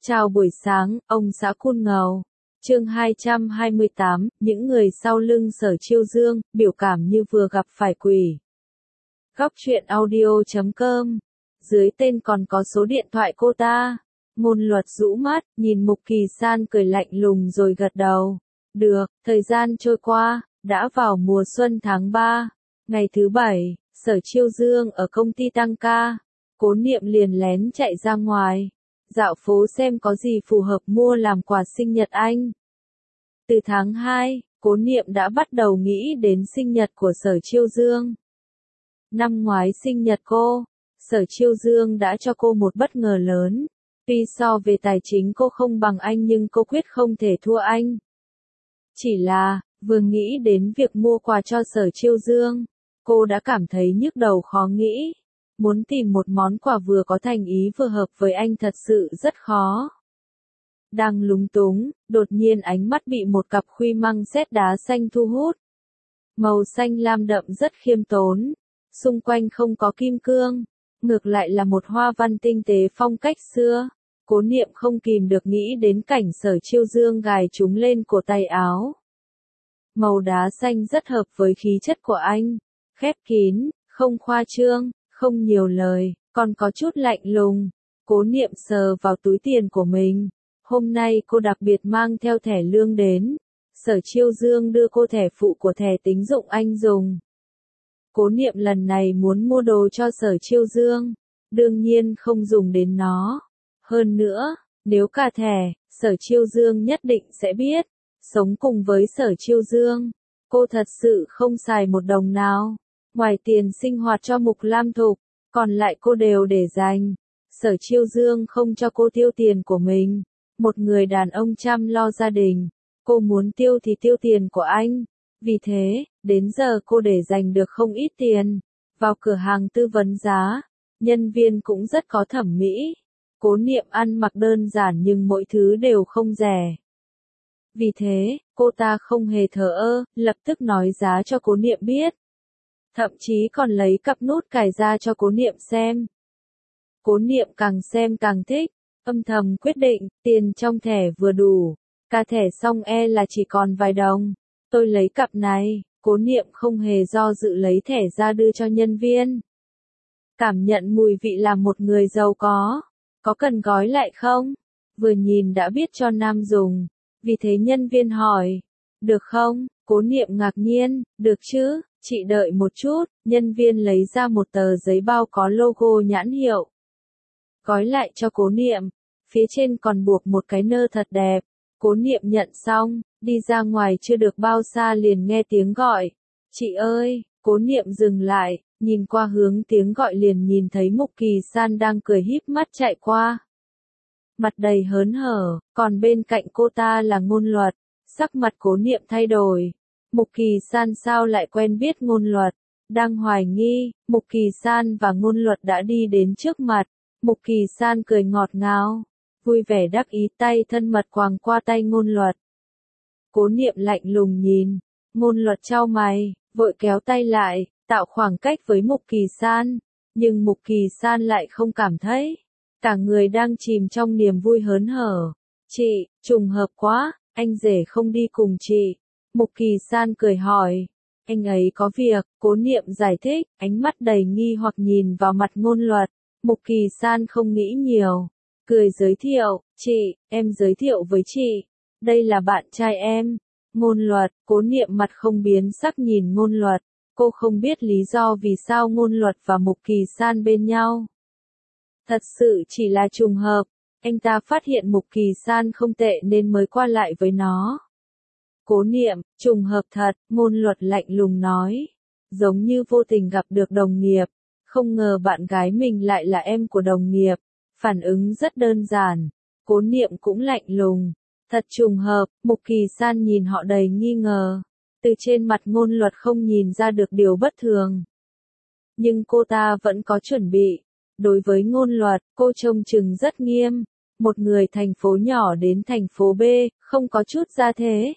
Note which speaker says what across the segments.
Speaker 1: Chào buổi sáng, ông xã Cun Ngầu. Chương 228, những người sau lưng Sở Chiêu Dương, biểu cảm như vừa gặp phải quỷ. Góc truyện audio.com. Dưới tên còn có số điện thoại cô ta. Ngôn Luật rũ mắt, nhìn Mục Kỳ San cười lạnh lùng rồi gật đầu. Được, thời gian trôi qua, đã vào mùa xuân tháng 3. Ngày thứ 7, Sở Chiêu Dương ở công ty tăng ca. Cố Niệm liền lén chạy ra ngoài. Dạo phố xem có gì phù hợp mua làm quà sinh nhật anh. Từ tháng 2, Cố Niệm đã bắt đầu nghĩ đến sinh nhật của Sở Chiêu Dương. Năm ngoái sinh nhật cô, Sở Chiêu Dương đã cho cô một bất ngờ lớn. Tuy so về tài chính cô không bằng anh nhưng cô quyết không thể thua anh. Chỉ là, vừa nghĩ đến việc mua quà cho Sở Chiêu Dương, cô đã cảm thấy nhức đầu khó nghĩ. Muốn tìm một món quà vừa có thành ý vừa hợp với anh thật sự rất khó. Đang lúng túng, đột nhiên ánh mắt bị một cặp khuy măng sét đá xanh thu hút. Màu xanh lam đậm rất khiêm tốn, xung quanh không có kim cương, ngược lại là một hoa văn tinh tế phong cách xưa. Cố Niệm không kìm được nghĩ đến cảnh Sở Chiêu Dương gài chúng lên cổ tay áo. Màu đá xanh rất hợp với khí chất của anh, khép kín, không khoa trương, không nhiều lời, còn có chút lạnh lùng. Cố Niệm sờ vào túi tiền của mình. Hôm nay cô đặc biệt mang theo thẻ lương đến. Sở Chiêu Dương đưa cô thẻ phụ của thẻ tín dụng anh dùng. Cố Niệm lần này muốn mua đồ cho Sở Chiêu Dương, đương nhiên không dùng đến nó. Hơn nữa, nếu cả thẻ, Sở Chiêu Dương nhất định sẽ biết. Sống cùng với Sở Chiêu Dương, cô thật sự không xài một đồng nào. Ngoài tiền sinh hoạt cho Mục Lam Thục, còn lại cô đều để dành. Sở Chiêu Dương không cho cô tiêu tiền của mình. Một người đàn ông chăm lo gia đình, cô muốn tiêu thì tiêu tiền của anh. Vì thế, đến giờ cô để dành được không ít tiền. Vào cửa hàng tư vấn giá, nhân viên cũng rất có thẩm mỹ. Cố Niệm ăn mặc đơn giản nhưng mỗi thứ đều không rẻ. Vì thế, cô ta không hề thờ ơ, lập tức nói giá cho Cố Niệm biết. Thậm chí còn lấy cặp nút cài ra cho Cố Niệm xem. Cố Niệm càng xem càng thích, âm thầm quyết định, tiền trong thẻ vừa đủ, cả thẻ xong là chỉ còn vài đồng. Tôi lấy cặp này. Cố Niệm không hề do dự lấy thẻ ra đưa cho nhân viên. Cảm nhận mùi vị làm một người giàu có cần gói lại không? Vừa nhìn đã biết cho nam dùng, vì thế nhân viên hỏi, được không? Cố Niệm ngạc nhiên, được chứ, chị đợi một chút. Nhân viên lấy ra một tờ giấy bao có logo nhãn hiệu. Gói lại cho Cố Niệm, phía trên còn buộc một cái nơ thật đẹp. Cố Niệm nhận xong, đi ra ngoài chưa được bao xa liền nghe tiếng gọi. Chị ơi! Cố Niệm dừng lại, nhìn qua hướng tiếng gọi liền nhìn thấy Mục Kỳ San đang cười híp mắt chạy qua. Mặt đầy hớn hở, còn bên cạnh cô ta là Ngôn Luật. Sắc mặt Cố Niệm thay đổi. Mục Kỳ San sao lại quen biết Ngôn Luật? Đang hoài nghi, Mục Kỳ San và Ngôn Luật đã đi đến trước mặt. Mục Kỳ San cười ngọt ngào, vui vẻ đắc ý tay thân mật quàng qua tay Ngôn Luật. Cố Niệm lạnh lùng nhìn, Ngôn Luật chau mày, vội kéo tay lại, tạo khoảng cách với Mục Kỳ San, nhưng Mục Kỳ San lại không cảm thấy, cả người đang chìm trong niềm vui hớn hở. Chị, trùng hợp quá, anh rể không đi cùng chị. Mục Kỳ San cười hỏi, anh ấy có việc. Cố Niệm giải thích, ánh mắt đầy nghi hoặc nhìn vào mặt Ngôn Luật. Mục Kỳ San không nghĩ nhiều, cười giới thiệu, chị, em giới thiệu với chị, đây là bạn trai em. Ngôn Luật. Cố Niệm mặt không biến sắc nhìn Ngôn Luật, cô không biết lý do vì sao Ngôn Luật và Mục Kỳ San bên nhau. Thật sự chỉ là trùng hợp, anh ta phát hiện Mục Kỳ San không tệ nên mới qua lại với nó. Cố Niệm, trùng hợp thật. Ngôn Luật lạnh lùng nói, giống như vô tình gặp được đồng nghiệp. Không ngờ bạn gái mình lại là em của đồng nghiệp. Phản ứng rất đơn giản. Cố Niệm cũng lạnh lùng. Thật trùng hợp. Mục Kỳ San nhìn họ đầy nghi ngờ. Từ trên mặt Ngôn Luật không nhìn ra được điều bất thường. Nhưng cô ta vẫn có chuẩn bị. Đối với Ngôn Luật, cô trông chừng rất nghiêm. Một người thành phố nhỏ đến thành phố B, không có chút gia thế.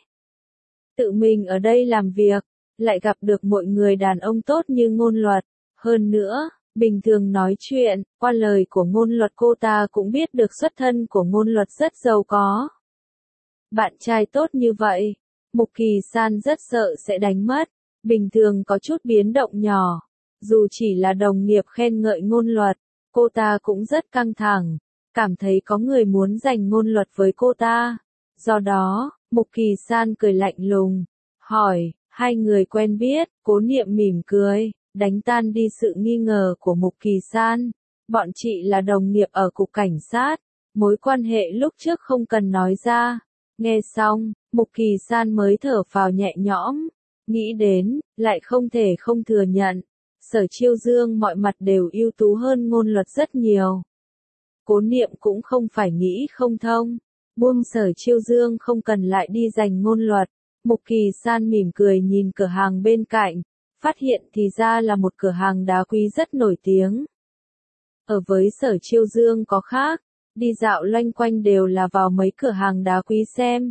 Speaker 1: Tự mình ở đây làm việc, lại gặp được một người đàn ông tốt như Ngôn Luật. Hơn nữa, Bình thường nói chuyện, qua lời của Ngôn Luật cô ta cũng biết được xuất thân của Ngôn Luật rất giàu có. Bạn trai tốt như vậy, Mục Kỳ San rất sợ sẽ đánh mất. Bình thường có chút biến động nhỏ, dù chỉ là đồng nghiệp khen ngợi Ngôn Luật, cô ta cũng rất căng thẳng, cảm thấy có người muốn giành Ngôn Luật với cô ta. Do đó, Mục Kỳ San cười lạnh lùng, hỏi, hai người quen biết, Cố Niệm mỉm cười, đánh tan đi sự nghi ngờ của Mục Kỳ San. Bọn chị là đồng nghiệp ở cục cảnh sát, mối quan hệ lúc trước không cần nói ra. Nghe xong, Mục Kỳ San mới thở phào nhẹ nhõm, nghĩ đến, lại không thể không thừa nhận, Sở Chiêu Dương mọi mặt đều ưu tú hơn Ngôn Luật rất nhiều. Cố Niệm cũng không phải nghĩ không thông, buông Sở Chiêu Dương không cần lại đi giành Ngôn Luật. Mục Kỳ San mỉm cười nhìn cửa hàng bên cạnh, phát hiện thì ra là một cửa hàng đá quý rất nổi tiếng. Ở với Sở Chiêu Dương có khác, đi dạo loanh quanh đều là vào mấy cửa hàng đá quý xem.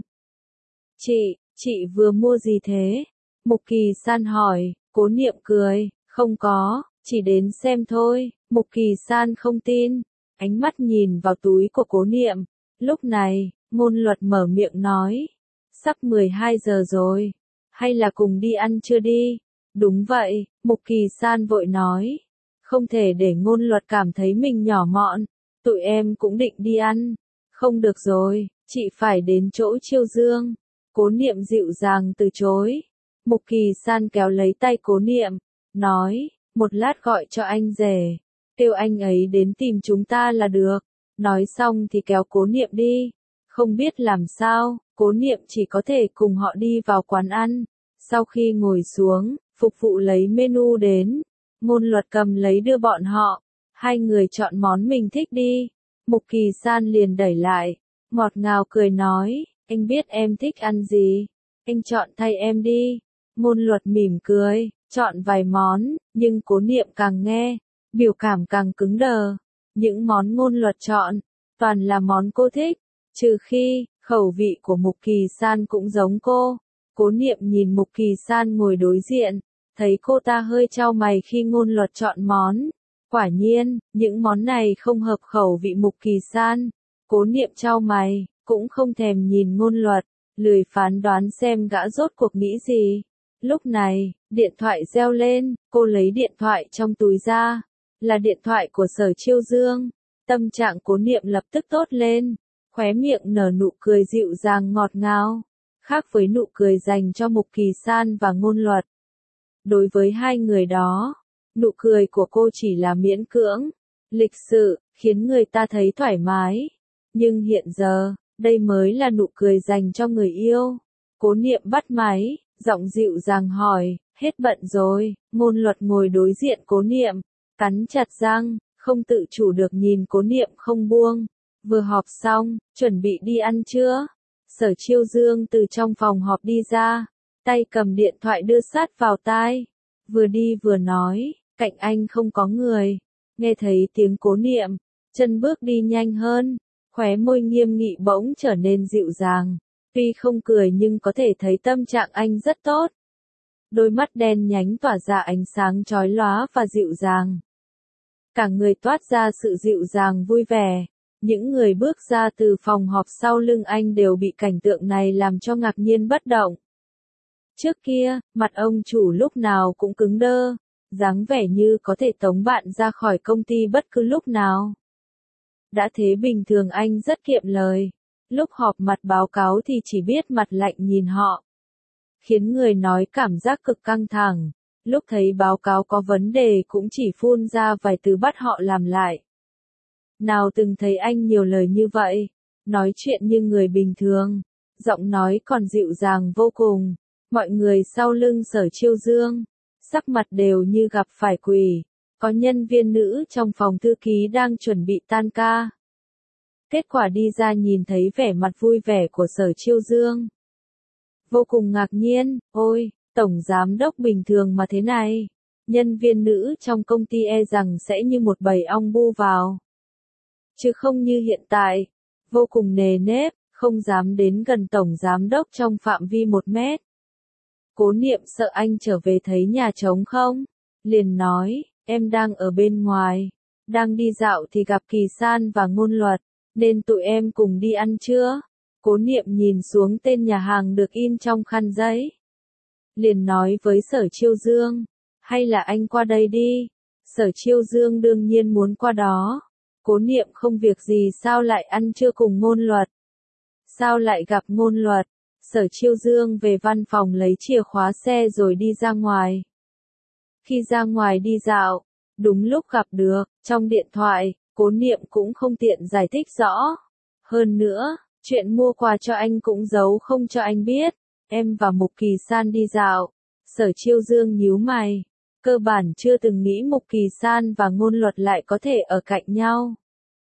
Speaker 1: Chị vừa mua gì thế? Mục Kỳ San hỏi. Cố Niệm cười, không có, chỉ đến xem thôi. Mục Kỳ San không tin, ánh mắt nhìn vào túi của Cố Niệm. Lúc này, Ngôn Luật mở miệng nói, sắp 12 giờ rồi, hay là cùng đi ăn trưa đi? Đúng vậy, Mục Kỳ San vội nói, không thể để Ngôn Luật cảm thấy mình nhỏ mọn, tụi em cũng định đi ăn. Không được rồi, chị phải đến chỗ Chiêu Dương. Cố Niệm dịu dàng từ chối. Mục Kỳ San kéo lấy tay Cố Niệm, nói, một lát gọi cho anh rể, kêu anh ấy đến tìm chúng ta là được. Nói xong thì kéo Cố Niệm đi. Không biết làm sao, Cố Niệm chỉ có thể cùng họ đi vào quán ăn. Sau khi ngồi xuống, phục vụ lấy menu đến, Ngôn Luật cầm lấy đưa bọn họ. Hai người chọn món mình thích đi. Mục Kỳ San liền đẩy lại, ngọt ngào cười nói, anh biết em thích ăn gì, anh chọn thay em đi. Ngôn Luật mỉm cười, chọn vài món, nhưng Cố Niệm càng nghe, biểu cảm càng cứng đờ. Những món Ngôn Luật chọn, toàn là món cô thích, trừ khi, khẩu vị của Mục Kỳ San cũng giống cô. Cố Niệm nhìn Mục Kỳ San ngồi đối diện, thấy cô ta hơi chau mày khi Ngôn Luật chọn món. Quả nhiên, những món này không hợp khẩu vị Mục Kỳ San. Cố Niệm chau mày, cũng không thèm nhìn Ngôn Luật, lười phán đoán xem gã rốt cuộc nghĩ gì. Lúc này, điện thoại reo lên, cô lấy điện thoại trong túi ra, là điện thoại của Sở Chiêu Dương. Tâm trạng Cố Niệm lập tức tốt lên, khóe miệng nở nụ cười dịu dàng ngọt ngào, khác với nụ cười dành cho Mục Kỳ San và Ngôn Luật. Đối với hai người đó, nụ cười của cô chỉ là miễn cưỡng, lịch sự, khiến người ta thấy thoải mái. Nhưng hiện giờ, đây mới là nụ cười dành cho người yêu. Cố Niệm bắt máy, giọng dịu dàng hỏi, hết bận rồi? Ngôn Luật ngồi đối diện Cố Niệm, cắn chặt răng, không tự chủ được nhìn Cố Niệm không buông. Vừa họp xong, chuẩn bị đi ăn trưa. Sở Chiêu Dương từ trong phòng họp đi ra, tay cầm điện thoại đưa sát vào tai, vừa đi vừa nói, cạnh anh không có người. Nghe thấy tiếng Cố Niệm, chân bước đi nhanh hơn, khóe môi nghiêm nghị bỗng trở nên dịu dàng. Tuy không cười nhưng có thể thấy tâm trạng anh rất tốt. Đôi mắt đen nhánh tỏa ra ánh sáng chói lóa và dịu dàng. Cả người toát ra sự dịu dàng vui vẻ. Những người bước ra từ phòng họp sau lưng anh đều bị cảnh tượng này làm cho ngạc nhiên bất động. Trước kia, mặt ông chủ lúc nào cũng cứng đơ, dáng vẻ như có thể tống bạn ra khỏi công ty bất cứ lúc nào. Đã thế bình thường anh rất kiệm lời, lúc họp mặt báo cáo thì chỉ biết mặt lạnh nhìn họ, khiến người nói cảm giác cực căng thẳng, lúc thấy báo cáo có vấn đề cũng chỉ phun ra vài từ bắt họ làm lại. Nào từng thấy anh nhiều lời như vậy, nói chuyện như người bình thường, giọng nói còn dịu dàng vô cùng. Mọi người sau lưng Sở Chiêu Dương, sắc mặt đều như gặp phải quỷ. Có nhân viên nữ trong phòng thư ký đang chuẩn bị tan ca. Kết quả đi ra nhìn thấy vẻ mặt vui vẻ của Sở Chiêu Dương, vô cùng ngạc nhiên, ôi, tổng giám đốc bình thường mà thế này. Nhân viên nữ trong công ty e rằng sẽ như một bầy ong bu vào, chứ không như hiện tại, vô cùng nề nếp, không dám đến gần tổng giám đốc trong phạm vi 1 mét. Cố Niệm sợ anh trở về thấy nhà trống không, liền nói, em đang ở bên ngoài. Đang đi dạo thì gặp Kỳ San và Ngôn Luật, nên tụi em cùng đi ăn trưa. Cố Niệm nhìn xuống tên nhà hàng được in trong khăn giấy. Liền nói với Sở Chiêu Dương, hay là anh qua đây đi. Sở Chiêu Dương đương nhiên muốn qua đó. Cố Niệm không việc gì sao lại ăn trưa cùng Ngôn Luật? Sao lại gặp Ngôn Luật? Sở Chiêu Dương về văn phòng lấy chìa khóa xe rồi đi ra ngoài. Khi ra ngoài đi dạo, đúng lúc gặp được, trong điện thoại, Cố Niệm cũng không tiện giải thích rõ. Hơn nữa, chuyện mua quà cho anh cũng giấu không cho anh biết. Em và Mục Kỳ San đi dạo. Sở Chiêu Dương nhíu mày. Cơ bản chưa từng nghĩ Mục Kỳ San và Ngôn Luật lại có thể ở cạnh nhau.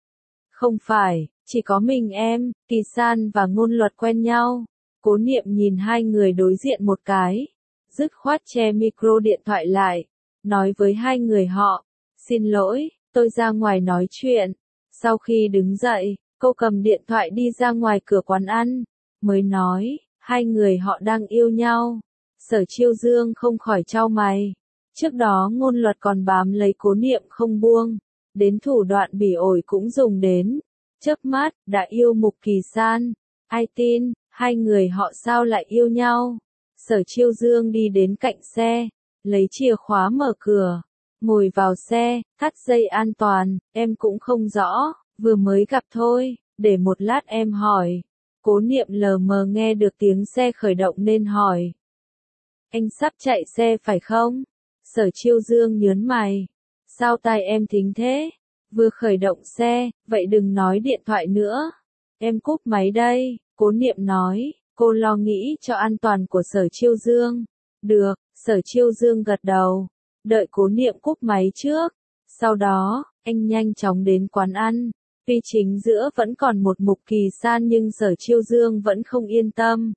Speaker 1: Không phải, chỉ có mình em, Kỳ San và Ngôn Luật quen nhau. Cố Niệm nhìn hai người đối diện một cái, dứt khoát che micro điện thoại lại, nói với hai người họ, xin lỗi, tôi ra ngoài nói chuyện. Sau khi đứng dậy, cô cầm điện thoại đi ra ngoài cửa quán ăn, mới nói, hai người họ đang yêu nhau. Sở Chiêu Dương không khỏi chau mày. Trước đó Ngôn Luật còn bám lấy Cố Niệm không buông, đến thủ đoạn bỉ ổi cũng dùng đến. Chớp mắt, đã yêu Mục Kỳ San. Ai tin, hai người họ sao lại yêu nhau? Sở Chiêu Dương đi đến cạnh xe, lấy chìa khóa mở cửa, ngồi vào xe, thắt dây an toàn, em cũng không rõ, vừa mới gặp thôi, để một lát em hỏi. Cố Niệm lờ mờ nghe được tiếng xe khởi động nên hỏi. Anh sắp chạy xe phải không? Sở Chiêu Dương nhớn mày. Sao tai em thính thế? Vừa khởi động xe, vậy đừng nói điện thoại nữa. Em cúp máy đây, Cố Niệm nói, cô lo nghĩ cho an toàn của Sở Chiêu Dương. Được, Sở Chiêu Dương gật đầu, đợi Cố Niệm cúp máy trước. Sau đó, anh nhanh chóng đến quán ăn. Tuy chính giữa vẫn còn một Mục Kỳ San nhưng Sở Chiêu Dương vẫn không yên tâm.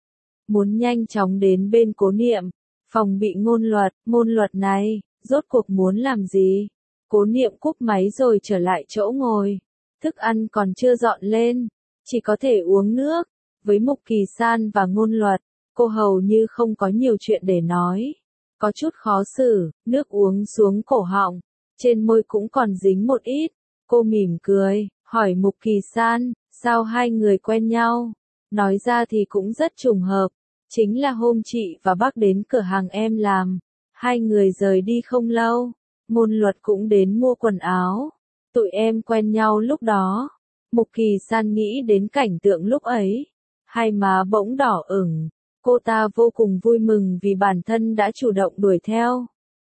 Speaker 1: Muốn nhanh chóng đến bên Cố Niệm, phòng bị Ngôn Luật này, rốt cuộc muốn làm gì? Cố Niệm cúp máy rồi trở lại chỗ ngồi. Thức ăn còn chưa dọn lên, chỉ có thể uống nước. Với Mục Kỳ San và Ngôn Luật, cô hầu như không có nhiều chuyện để nói. Có chút khó xử, nước uống xuống cổ họng, trên môi cũng còn dính một ít. Cô mỉm cười, hỏi Mục Kỳ San, sao hai người quen nhau? Nói ra thì cũng rất trùng hợp. Chính là hôm chị và bác đến cửa hàng em làm. Hai người rời đi không lâu. Ngôn Luật cũng đến mua quần áo. Tụi em quen nhau lúc đó. Mục Kỳ San nghĩ đến cảnh tượng lúc ấy. Hai má bỗng đỏ ửng. Cô ta vô cùng vui mừng vì bản thân đã chủ động đuổi theo.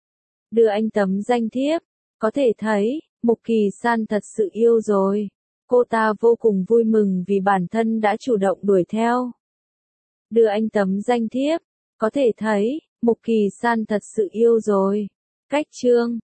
Speaker 1: Đưa anh tấm danh thiếp. Có thể thấy, Mục Kỳ San thật sự yêu rồi. Cô ta vô cùng vui mừng vì bản thân đã chủ động đuổi theo. Đưa anh tấm danh thiếp. Có thể thấy, Mục Kỳ San thật sự yêu rồi. Cách chương